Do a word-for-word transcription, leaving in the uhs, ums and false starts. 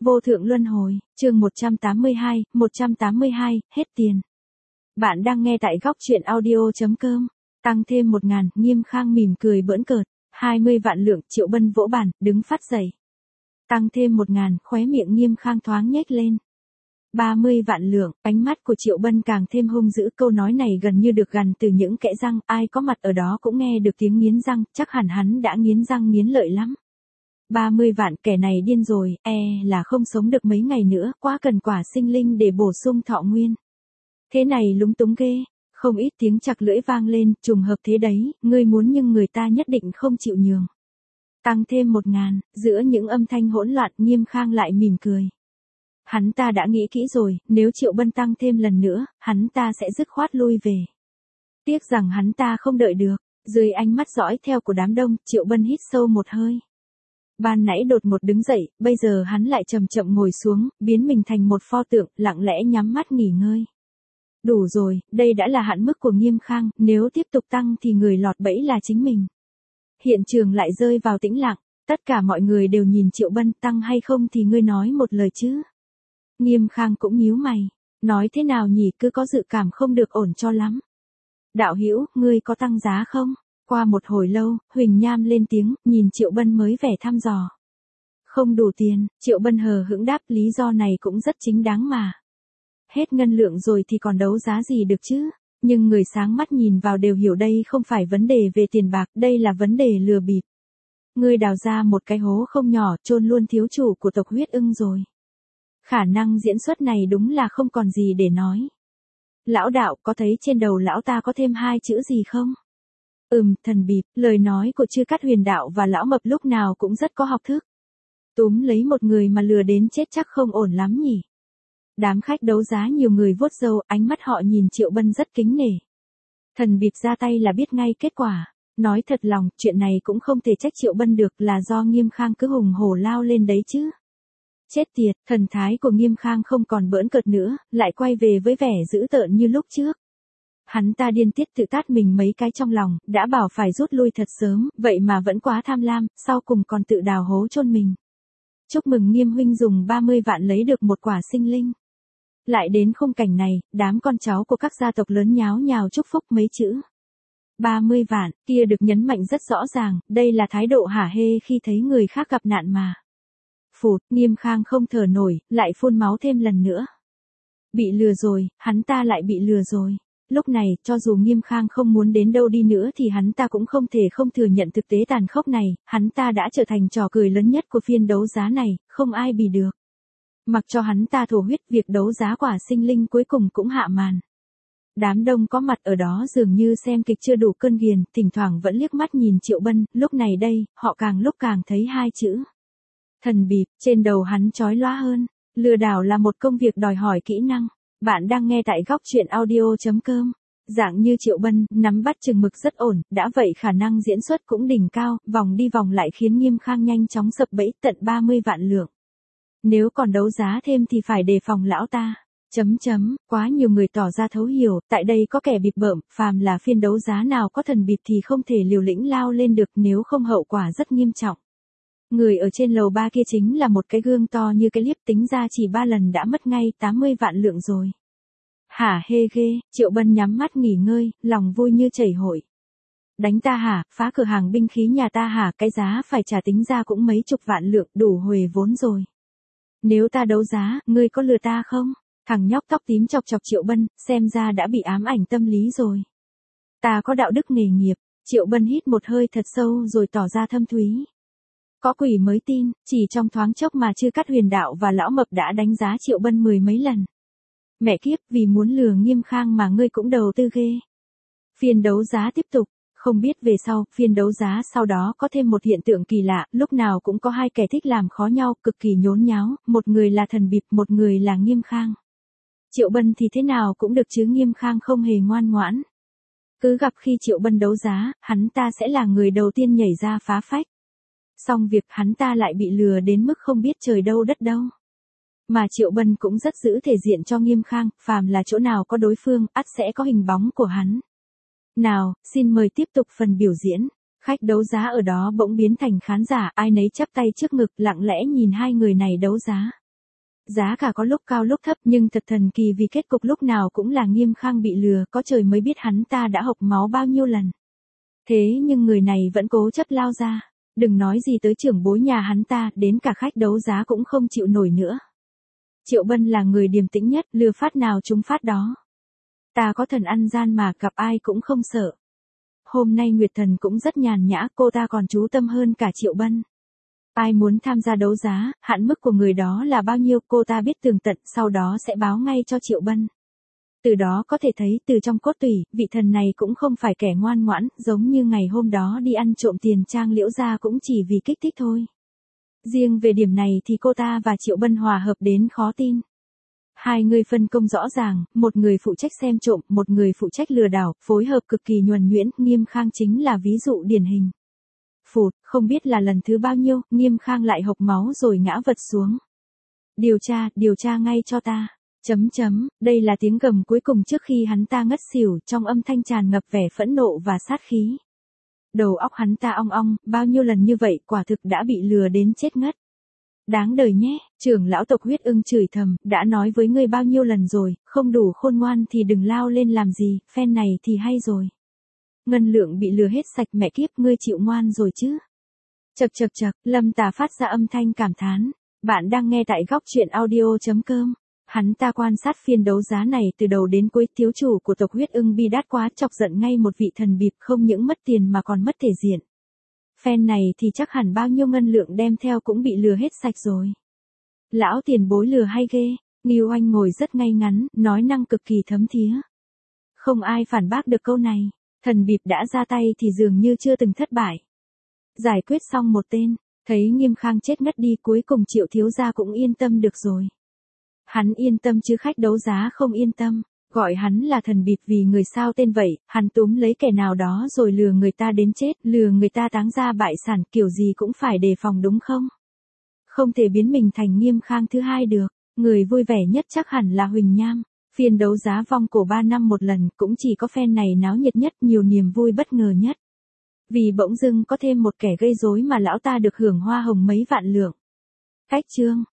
Vô thượng luân hồi, chương một trăm tám mươi hai, một trăm tám mươi hai, hết tiền. Bạn đang nghe tại góc truyện audio chấm com. Tăng thêm một ngàn, Nghiêm Khang mỉm cười bỡn cợt. hai mươi vạn lượng, Triệu Bân vỗ bàn, đứng phát dậy. Tăng thêm một ngàn, khóe miệng Nghiêm Khang thoáng nhếch lên. ba mươi vạn lượng, ánh mắt của Triệu Bân càng thêm hung dữ, câu nói này gần như được gằn từ những kẽ răng, ai có mặt ở đó cũng nghe được tiếng nghiến răng, chắc hẳn hắn đã nghiến răng nghiến lợi lắm. ba mươi vạn, kẻ này điên rồi, e là không sống được mấy ngày nữa, quá cần quả sinh linh để bổ sung thọ nguyên. Thế này lúng túng ghê, không ít tiếng chặt lưỡi vang lên, trùng hợp thế đấy, ngươi muốn nhưng người ta nhất định không chịu nhường. Tăng thêm một ngàn, giữa những âm thanh hỗn loạn, Nghiêm Khang lại mỉm cười. Hắn ta đã nghĩ kỹ rồi, nếu Triệu Bân tăng thêm lần nữa, hắn ta sẽ dứt khoát lui về. Tiếc rằng hắn ta không đợi được, dưới ánh mắt dõi theo của đám đông, Triệu Bân hít sâu một hơi. Ban nãy đột ngột đứng dậy, bây giờ hắn lại chậm chậm ngồi xuống, biến mình thành một pho tượng, lặng lẽ nhắm mắt nghỉ ngơi. Đủ rồi, đây đã là hạn mức của Nghiêm Khang, nếu tiếp tục tăng thì người lọt bẫy là chính mình. Hiện trường lại rơi vào tĩnh lặng, tất cả mọi người đều nhìn Triệu Bân, tăng hay không thì ngươi nói một lời chứ. Nghiêm Khang cũng nhíu mày, nói thế nào nhỉ, cứ có dự cảm không được ổn cho lắm. Đạo hữu, ngươi có tăng giá không? Qua một hồi lâu, Huỳnh Nham lên tiếng, nhìn Triệu Bân mới vẻ thăm dò. Không đủ tiền, Triệu Bân hờ hững đáp, lý do này cũng rất chính đáng mà. Hết ngân lượng rồi thì còn đấu giá gì được chứ? Nhưng người sáng mắt nhìn vào đều hiểu đây không phải vấn đề về tiền bạc, đây là vấn đề lừa bịp. Ngươi đào ra một cái hố không nhỏ, chôn luôn thiếu chủ của tộc Huyết Ưng rồi. Khả năng diễn xuất này đúng là không còn gì để nói. Lão đạo, có thấy trên đầu lão ta có thêm hai chữ gì không? Ừm, thần bịp, lời nói của Chư Cát Huyền đạo và lão mập lúc nào cũng rất có học thức. Túm lấy một người mà lừa đến chết chắc không ổn lắm nhỉ. Đám khách đấu giá nhiều người vuốt râu, ánh mắt họ nhìn Triệu Bân rất kính nể. Thần bịp ra tay là biết ngay kết quả. Nói thật lòng, chuyện này cũng không thể trách Triệu Bân được, là do Nghiêm Khang cứ hùng hổ lao lên đấy chứ. Chết tiệt, thần thái của Nghiêm Khang không còn bỡn cợt nữa, lại quay về với vẻ dữ tợn như lúc trước. Hắn ta điên tiết tự tát mình mấy cái trong lòng, đã bảo phải rút lui thật sớm, vậy mà vẫn quá tham lam, sau cùng còn tự đào hố chôn mình. Chúc mừng Nghiêm huynh dùng ba mươi vạn lấy được một quả sinh linh. Lại đến khung cảnh này, đám con cháu của các gia tộc lớn nháo nhào chúc phúc mấy chữ. ba mươi vạn, kia được nhấn mạnh rất rõ ràng, đây là thái độ hả hê khi thấy người khác gặp nạn mà. Phụt, Nghiêm Khang không thở nổi, lại phun máu thêm lần nữa. Bị lừa rồi, hắn ta lại bị lừa rồi. Lúc này, cho dù Nghiêm Khang không muốn đến đâu đi nữa thì hắn ta cũng không thể không thừa nhận thực tế tàn khốc này, hắn ta đã trở thành trò cười lớn nhất của phiên đấu giá này, không ai bì được. Mặc cho hắn ta thổ huyết, việc đấu giá quả sinh linh cuối cùng cũng hạ màn. Đám đông có mặt ở đó dường như xem kịch chưa đủ cơn ghiền, thỉnh thoảng vẫn liếc mắt nhìn Triệu Bân, lúc này đây, họ càng lúc càng thấy hai chữ. Thần bịp, trên đầu hắn chói lóa hơn. Lừa đảo là một công việc đòi hỏi kỹ năng. Bạn đang nghe tại góc truyện audio chấm com. Dạng như Triệu Bân, nắm bắt chừng mực rất ổn, đã vậy khả năng diễn xuất cũng đỉnh cao, vòng đi vòng lại khiến Nghiêm Khang nhanh chóng sập bẫy, tận ba mươi vạn lượng. Nếu còn đấu giá thêm thì phải đề phòng lão ta. Chấm chấm, quá nhiều người tỏ ra thấu hiểu, tại đây có kẻ bịp bợm, phàm là phiên đấu giá nào có thần bịp thì không thể liều lĩnh lao lên được, nếu không hậu quả rất nghiêm trọng. Người ở trên lầu ba kia chính là một cái gương to như cái liếp, tính ra chỉ ba lần đã mất ngay tám mươi vạn lượng rồi. Hả hê ghê, Triệu Bân nhắm mắt nghỉ ngơi, lòng vui như chảy hội. Đánh ta hả, phá cửa hàng binh khí nhà ta hả, cái giá phải trả tính ra cũng mấy chục vạn lượng, đủ huề vốn rồi. Nếu ta đấu giá, ngươi có lừa ta không? Thằng nhóc tóc tím chọc chọc Triệu Bân, xem ra đã bị ám ảnh tâm lý rồi. Ta có đạo đức nghề nghiệp. Triệu Bân hít một hơi thật sâu rồi tỏ ra thâm thúy. Có quỷ mới tin, chỉ trong thoáng chốc mà Chư Cát Huyền đạo và lão mập đã đánh giá Triệu Bân mười mấy lần. Mẹ kiếp, vì muốn lừa Nghiêm Khang mà ngươi cũng đầu tư ghê. Phiên đấu giá tiếp tục, không biết về sau, phiên đấu giá sau đó có thêm một hiện tượng kỳ lạ, lúc nào cũng có hai kẻ thích làm khó nhau, cực kỳ nhốn nháo, một người là thần bịp, một người là Nghiêm Khang. Triệu Bân thì thế nào cũng được chứ Nghiêm Khang không hề ngoan ngoãn. Cứ gặp khi Triệu Bân đấu giá, hắn ta sẽ là người đầu tiên nhảy ra phá phách. Xong việc hắn ta lại bị lừa đến mức không biết trời đâu đất đâu. Mà Triệu Bân cũng rất giữ thể diện cho Nghiêm Khang, phàm là chỗ nào có đối phương, ắt sẽ có hình bóng của hắn. Nào, xin mời tiếp tục phần biểu diễn. Khách đấu giá ở đó bỗng biến thành khán giả, ai nấy chắp tay trước ngực, lặng lẽ nhìn hai người này đấu giá. Giá cả có lúc cao lúc thấp nhưng thật thần kỳ vì kết cục lúc nào cũng là Nghiêm Khang bị lừa, có trời mới biết hắn ta đã hộc máu bao nhiêu lần. Thế nhưng người này vẫn cố chấp lao ra, đừng nói gì tới trưởng bối nhà hắn ta, đến cả khách đấu giá cũng không chịu nổi nữa. Triệu Bân là người điềm tĩnh nhất, lừa phát nào trúng phát đó. Ta có thần ăn gian mà, gặp ai cũng không sợ. Hôm nay Nguyệt Thần cũng rất nhàn nhã, cô ta còn chú tâm hơn cả Triệu Bân. Ai muốn tham gia đấu giá, hạn mức của người đó là bao nhiêu cô ta biết tường tận, sau đó sẽ báo ngay cho Triệu Bân. Từ đó có thể thấy từ trong cốt tủy, vị thần này cũng không phải kẻ ngoan ngoãn, giống như ngày hôm đó đi ăn trộm tiền Trang Liễu gia cũng chỉ vì kích thích thôi. Riêng về điểm này thì cô ta và Triệu Bân hòa hợp đến khó tin. Hai người phân công rõ ràng, một người phụ trách xem trộm, một người phụ trách lừa đảo, phối hợp cực kỳ nhuần nhuyễn, Nghiêm Khang chính là ví dụ điển hình. Phụt, không biết là lần thứ bao nhiêu, Nghiêm Khang lại hộc máu rồi ngã vật xuống. Điều tra, điều tra ngay cho ta. Chấm chấm, đây là tiếng gầm cuối cùng trước khi hắn ta ngất xỉu, trong âm thanh tràn ngập vẻ phẫn nộ và sát khí. Đầu óc hắn ta ong ong, bao nhiêu lần như vậy quả thực đã bị lừa đến chết ngất. Đáng đời nhé, trưởng lão tộc Huyết Ưng chửi thầm, đã nói với ngươi bao nhiêu lần rồi, không đủ khôn ngoan thì đừng lao lên làm gì, phen này thì hay rồi. Ngân Lượng bị lừa hết sạch, mẹ kiếp, ngươi chịu ngoan rồi chứ. Chậc chậc chậc, Lâm Tà phát ra âm thanh cảm thán. Bạn đang nghe tại góc truyện audio chấm com. Hắn ta quan sát phiên đấu giá này từ đầu đến cuối, thiếu chủ của tộc Huyết Ưng bi đát quá chọc giận ngay một vị thần bịp, không những mất tiền mà còn mất thể diện. Phen này thì chắc hẳn bao nhiêu ngân lượng đem theo cũng bị lừa hết sạch rồi. Lão tiền bối lừa hay ghê, Ngưu Anh ngồi rất ngay ngắn, nói năng cực kỳ thấm thía. Không ai phản bác được câu này, thần bịp đã ra tay thì dường như chưa từng thất bại. Giải quyết xong một tên, thấy Nghiêm Khang chết ngất đi, cuối cùng Triệu thiếu gia cũng yên tâm được rồi. Hắn yên tâm chứ khách đấu giá không yên tâm, gọi hắn là thần bịp vì người sao tên vậy, hắn túm lấy kẻ nào đó rồi lừa người ta đến chết, lừa người ta táng ra bại sản, kiểu gì cũng phải đề phòng đúng không? Không thể biến mình thành Nghiêm Khang thứ hai được, người vui vẻ nhất chắc hẳn là Huỳnh Nham. Phiên đấu giá vong cổ ba năm một lần, cũng chỉ có phen này náo nhiệt nhất, nhiều niềm vui bất ngờ nhất. Vì bỗng dưng có thêm một kẻ gây rối mà lão ta được hưởng hoa hồng mấy vạn lượng. Cách chương